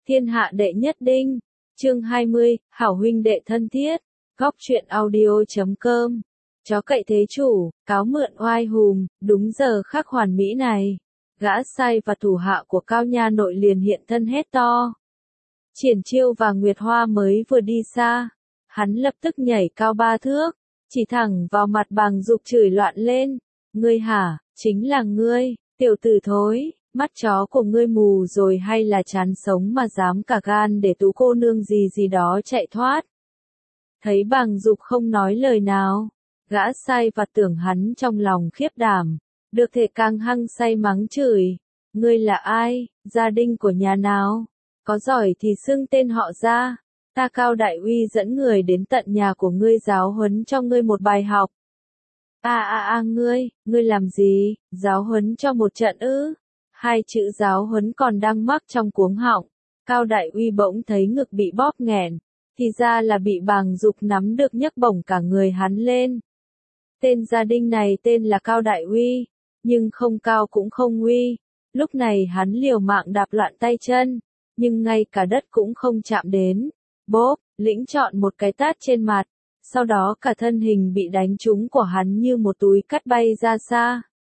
Thiên hạ đệ nhất đinh. Chương 20, hảo huynh đệ thân thiết. Góc truyện audio.com. Chó cậy thế chủ, cáo mượn oai hùm, đúng giờ khắc hoàn mỹ này. Gã sai và thủ hạ của Cao Nha Nội liền hiện thân hét to. Triển Chiêu và Nguyệt Hoa mới vừa đi xa, hắn lập tức nhảy cao 3 thước, chỉ thẳng vào mặt Bàng Dục chửi loạn lên. Ngươi hả, chính là ngươi, tiểu tử thối, mắt chó của ngươi mù rồi hay là chán sống mà dám cả gan để tú cô nương gì gì đó chạy thoát. Thấy Bàng Dục không nói lời nào, gã sai và tưởng hắn trong lòng khiếp đảm, được thể càng hăng say mắng chửi. Ngươi là ai, gia đình của nhà nào? Có giỏi thì xưng tên họ ra, ta Cao Đại Uy dẫn người đến tận nhà của ngươi giáo huấn cho ngươi một bài học. Ngươi làm gì, giáo huấn cho một trận ư? Hai chữ giáo huấn còn đang mắc trong cuống họng, Cao Đại Uy bỗng thấy ngực bị bóp nghẹn, thì ra là bị Bàng Dục nắm được nhấc bổng cả người hắn lên. Tên gia đình này tên là Cao Đại Uy, nhưng không cao cũng không uy, lúc này hắn liều mạng đạp loạn tay chân, nhưng ngay cả đất cũng không chạm đến. Bốp, lĩnh chọn một cái tát trên mặt, sau đó cả thân hình bị đánh trúng của hắn như một túi cát bay ra xa.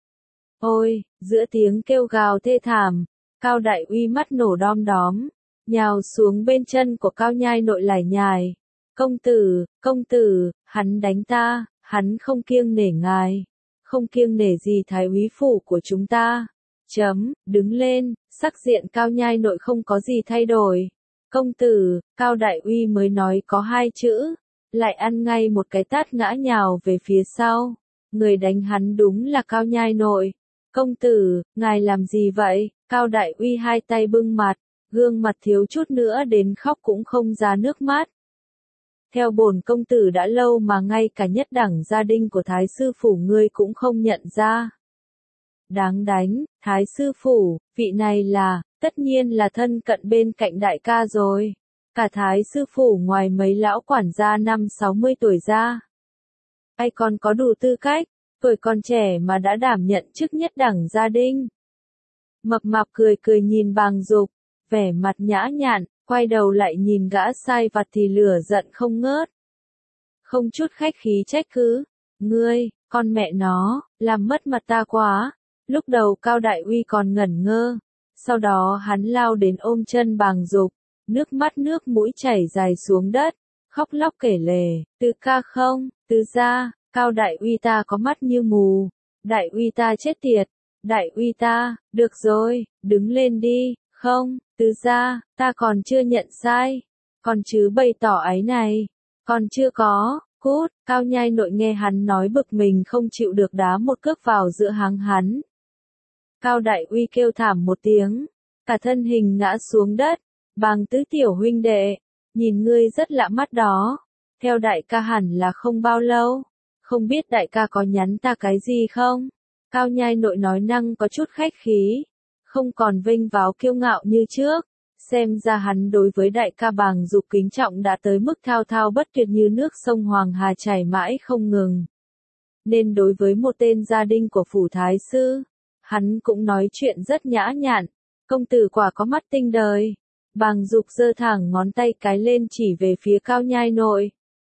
Ôi, giữa tiếng kêu gào thê thảm, Cao Đại Uy mắt nổ đom đóm, nhào xuống bên chân của Cao Nhai Nội lải nhải. Công tử, hắn đánh ta, hắn không kiêng nể ngài, không kiêng nể gì thái úy phủ của chúng ta. Đứng lên, sắc diện Cao Nhai Nội không có gì thay đổi. Công tử, Cao Đại Uy mới nói có hai chữ, lại ăn ngay một cái tát ngã nhào về phía sau. Người đánh hắn đúng là Cao Nhai Nội. Công tử, ngài làm gì vậy? Cao Đại Uy hai tay bưng mặt, gương mặt thiếu chút nữa đến khóc cũng không ra nước mắt. Theo bổn công tử đã lâu mà ngay cả nhất đẳng gia đình của Thái sư phủ ngươi cũng không nhận ra. Đáng đánh, Thái sư phủ, vị này là, tất nhiên là thân cận bên cạnh đại ca rồi. Cả Thái sư phủ ngoài mấy lão quản gia 50-60 tuổi ra, ai còn có đủ tư cách, tuổi còn trẻ mà đã đảm nhận chức nhất đẳng gia đình. Mập mạp cười cười nhìn Bàng Dục, vẻ mặt nhã nhặn, quay đầu lại nhìn gã sai vặt thì lửa giận không ngớt. Không chút khách khí trách cứ, ngươi, con mẹ nó, làm mất mặt ta quá. Lúc đầu Cao Đại Uy còn ngẩn ngơ, sau đó hắn lao đến ôm chân Bàng Dục, nước mắt nước mũi chảy dài xuống đất, khóc lóc kể lể, tứ ca không, tứ gia, Cao Đại Uy ta có mắt như mù, Đại Uy ta chết tiệt, Đại Uy ta, được rồi, đứng lên đi, không, tứ gia, ta còn chưa nhận sai, còn chứ bày tỏ áy này, còn chưa có, cút. Cao Nhai Nội nghe hắn nói bực mình không chịu được đá một cước vào giữa háng hắn. Cao Đại Uy kêu thảm một tiếng, cả thân hình ngã xuống đất. Bàng tứ tiểu huynh đệ, nhìn ngươi rất lạ mắt đó, theo đại ca hẳn là không bao lâu, không biết đại ca có nhắn ta cái gì không? Cao Nhai Nội nói năng có chút khách khí, không còn vênh váo kiêu ngạo như trước, xem ra hắn đối với đại ca Bàng Dục kính trọng đã tới mức thao thao bất tuyệt như nước sông Hoàng Hà chảy mãi không ngừng. Nên đối với một tên gia đình của phủ thái sư, hắn cũng nói chuyện rất nhã nhặn, công tử quả có mắt tinh đời. Bàng Dục giơ thẳng ngón tay cái lên chỉ về phía Cao Nhai Nội.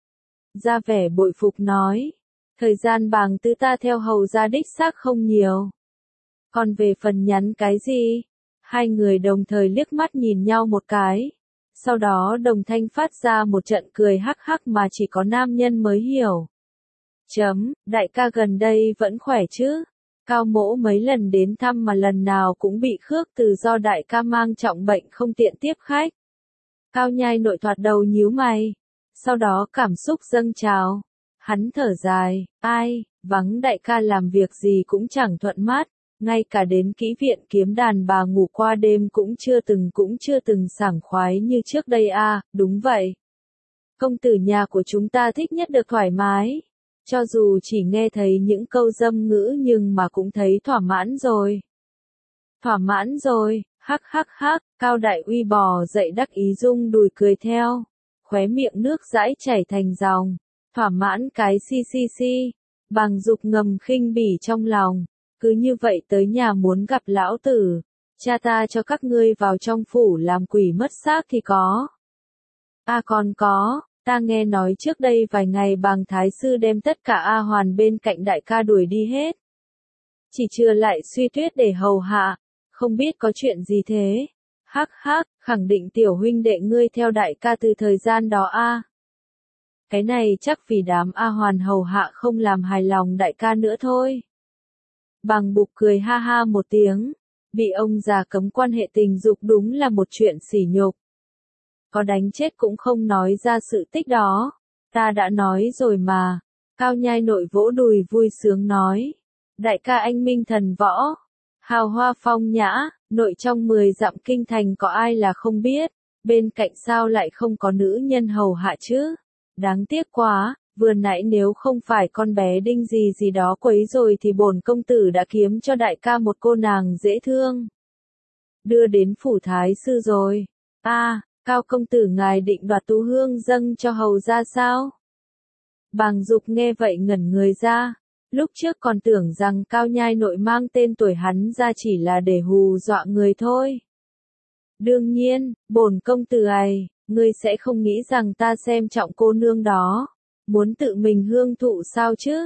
Ra vẻ bội phục nói, thời gian Bàng tứ ta theo hầu gia đích xác không nhiều. Còn về phần nhắn cái gì? Hai người đồng thời liếc mắt nhìn nhau một cái. Sau đó đồng thanh phát ra một trận cười hắc hắc mà chỉ có nam nhân mới hiểu. Đại ca gần đây vẫn khỏe chứ? Cao mỗ mấy lần đến thăm mà lần nào cũng bị khước từ do đại ca mang trọng bệnh không tiện tiếp khách. Cao Nhai Nội thoạt đầu nhíu mày, sau đó cảm xúc dâng trào. Hắn thở dài, ai, vắng đại ca làm việc gì cũng chẳng thuận mắt, ngay cả đến kỹ viện kiếm đàn bà ngủ qua đêm cũng chưa từng sảng khoái như trước đây à, đúng vậy. Công tử nhà của chúng ta thích nhất được thoải mái. Cho dù chỉ nghe thấy những câu dâm ngữ nhưng mà cũng thấy thỏa mãn rồi. Thỏa mãn rồi, hắc, Cao Đại Uy bò dậy đắc ý rung đùi cười theo. Khóe miệng nước dãi chảy thành dòng. Thỏa mãn cái si. Bàng Dục ngầm khinh bỉ trong lòng. Cứ như vậy tới nhà muốn gặp lão tử. cha ta cho các ngươi vào trong phủ làm quỷ mất xác thì có. Còn có, ta nghe nói trước đây vài ngày bàng thái sư đem tất cả A Hoàn bên cạnh đại ca đuổi đi hết. Chỉ chừa lại Suy Tuyết để hầu hạ, không biết có chuyện gì thế. Hắc hắc, khẳng định tiểu huynh đệ ngươi theo đại ca từ thời gian đó a. Cái này chắc vì đám A Hoàn hầu hạ không làm hài lòng đại ca nữa thôi. Bàng Bục cười ha ha một tiếng, bị ông già cấm quan hệ tình dục đúng là một chuyện sỉ nhục. Có đánh chết cũng không nói ra sự tích đó. Ta đã nói rồi mà. Cao Nhai Nội vỗ đùi vui sướng nói. Đại ca anh minh thần võ, hào hoa phong nhã, nội trong 10 dặm kinh thành có ai là không biết, bên cạnh sao lại không có nữ nhân hầu hạ chứ? Đáng tiếc quá, vừa nãy nếu không phải con bé đinh gì đó quấy rồi thì bổn công tử đã kiếm cho đại ca một cô nàng dễ thương. Đưa đến phủ thái sư rồi. Cao công tử ngài định đoạt tú hương dâng cho hầu ra sao? Bàng Dục nghe vậy ngẩn người ra. Lúc trước còn tưởng rằng Cao Nhai Nội mang tên tuổi hắn ra chỉ là để hù dọa người thôi. Đương nhiên, bổn công tử ấy, ngươi sẽ không nghĩ rằng ta xem trọng cô nương đó. Muốn tự mình hương thụ sao chứ?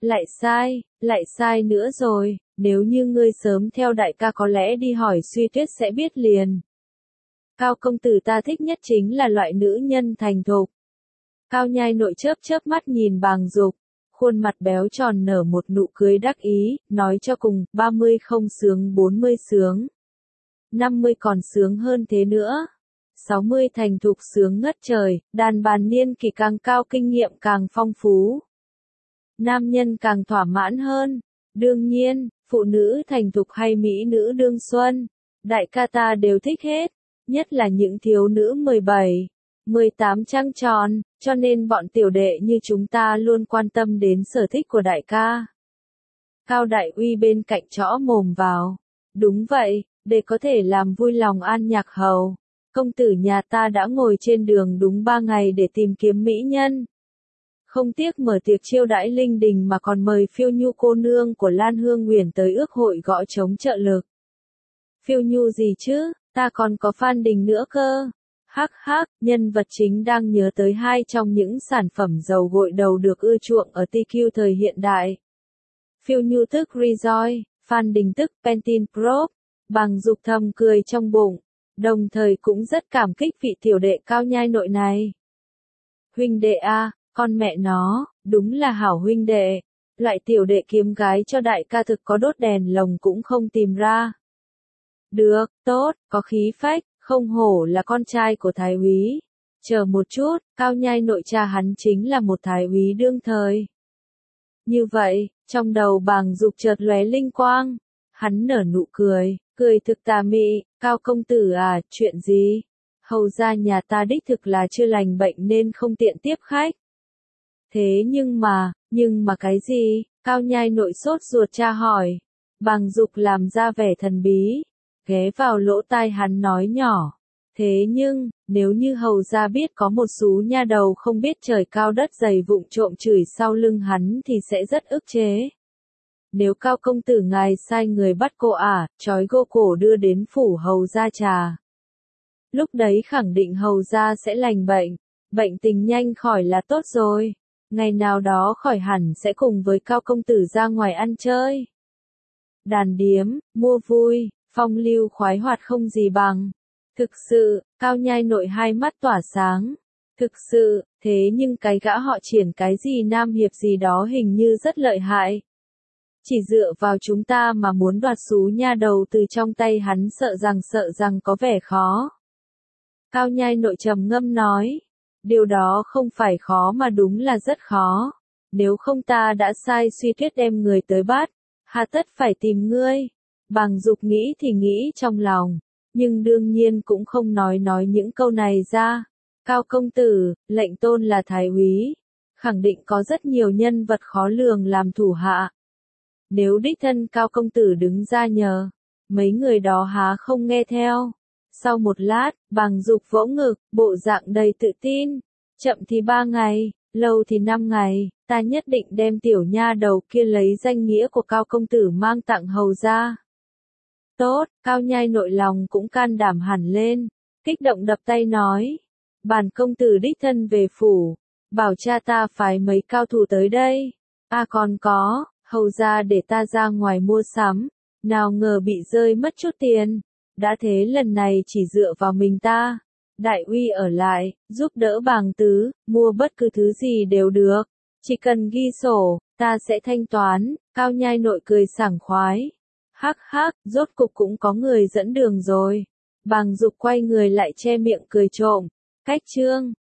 Lại sai nữa rồi, nếu như ngươi sớm theo đại ca có lẽ đi hỏi Suy Tuyết sẽ biết liền. Cao công tử ta thích nhất chính là loại nữ nhân thành thục. Cao Nhai Nội chớp mắt nhìn Bàng Dục. Khuôn mặt béo tròn nở một nụ cười đắc ý, nói cho cùng, 30 không sướng 40 sướng. 50 còn sướng hơn thế nữa. 60 thành thục sướng ngất trời, đàn bà niên kỳ càng cao kinh nghiệm càng phong phú. Nam nhân càng thỏa mãn hơn. Đương nhiên, phụ nữ thành thục hay mỹ nữ đương xuân, đại ca ta đều thích hết, nhất là những thiếu nữ 17, 18 trăng tròn, cho nên bọn tiểu đệ như chúng ta luôn quan tâm đến sở thích của đại ca. Cao Đại Uy bên cạnh chõ mồm vào. Đúng vậy, để có thể làm vui lòng An Nhạc Hầu. Công tử nhà ta đã ngồi trên đường đúng 3 ngày để tìm kiếm mỹ nhân. Không tiếc mở tiệc chiêu đãi linh đình mà còn mời Phiêu Nhu cô nương của Lan Hương Nguyền tới ước hội gõ trống trợ lực. Phiêu Nhu gì chứ, ta còn có Phan Đình nữa cơ. Hắc hắc, nhân vật chính đang nhớ tới hai trong những sản phẩm dầu gội đầu được ưa chuộng ở TQ thời hiện đại. Phiêu Nhu tức Rejoice, Phan Đình tức Pantene Pro. Bàng Dục thầm cười trong bụng, đồng thời cũng rất cảm kích vị tiểu đệ Cao Nhai Nội này. Huynh đệ con mẹ nó, đúng là hảo huynh đệ. Loại tiểu đệ kiếm gái cho đại ca thực có đốt đèn lồng cũng không tìm ra. Được, tốt, có khí phách. Không hổ là con trai của thái úy. Chờ một chút, Cao Nhai Nội cha hắn chính là một thái úy đương thời. Như vậy, trong đầu Bàng Dục chợt lóe linh quang. Hắn nở nụ cười, cười thực tà mị. Cao công tử chuyện gì? Hầu ra nhà ta đích thực là chưa lành bệnh nên không tiện tiếp khách. Thế nhưng mà cái gì? Cao Nhai Nội sốt ruột tra hỏi. Bàng Dục làm ra vẻ thần bí. Ghé vào lỗ tai hắn nói nhỏ. Thế nhưng, nếu như hầu ra biết có một số nha đầu không biết trời cao đất dày vụng trộm chửi sau lưng hắn thì sẽ rất ức chế. Nếu Cao công tử ngài sai người bắt cô trói gô cổ đưa đến phủ hầu gia trà. Lúc đấy khẳng định hầu gia sẽ lành bệnh tình nhanh khỏi là tốt rồi. Ngày nào đó khỏi hẳn sẽ cùng với Cao công tử ra ngoài ăn chơi. Đàn điếm, mua vui. Phong lưu khoái hoạt không gì bằng. Thực sự, Cao Nhai Nội hai mắt tỏa sáng. Thực sự, thế nhưng cái gã họ Triển cái gì Nam Hiệp gì đó hình như rất lợi hại. Chỉ dựa vào chúng ta mà muốn đoạt xú nha đầu từ trong tay hắn sợ rằng có vẻ khó. Cao Nhai Nội trầm ngâm nói. Điều đó không phải khó mà đúng là rất khó. Nếu không ta đã sai Suy Tuyết đem người tới bắt. Hà tất phải tìm ngươi. Bàng Dục nghĩ thì nghĩ trong lòng, nhưng đương nhiên cũng không nói những câu này ra. Cao công tử, lệnh tôn là thái úy, khẳng định có rất nhiều nhân vật khó lường làm thủ hạ. Nếu đích thân Cao công tử đứng ra nhờ, mấy người đó há không nghe theo. Sau một lát, Bàng Dục vỗ ngực, bộ dạng đầy tự tin. Chậm thì 3 ngày, lâu thì 5 ngày, ta nhất định đem tiểu nha đầu kia lấy danh nghĩa của Cao công tử mang tặng hầu ra. Tốt, Cao Nhai nội lòng cũng can đảm hẳn lên, kích động đập tay nói. Bản công tử đích thân về phủ, bảo cha ta phái mấy cao thủ tới đây. Còn có, hầu ra để ta ra ngoài mua sắm, nào ngờ bị rơi mất chút tiền. Đã thế lần này chỉ dựa vào mình ta. Đại uy ở lại, giúp đỡ bàng tứ, mua bất cứ thứ gì đều được. Chỉ cần ghi sổ, ta sẽ thanh toán. Cao Nhai nội cười sảng khoái. Hắc hắc, rốt cục cũng có người dẫn đường rồi. Bàng Dục quay người lại che miệng cười trộm. Cách chương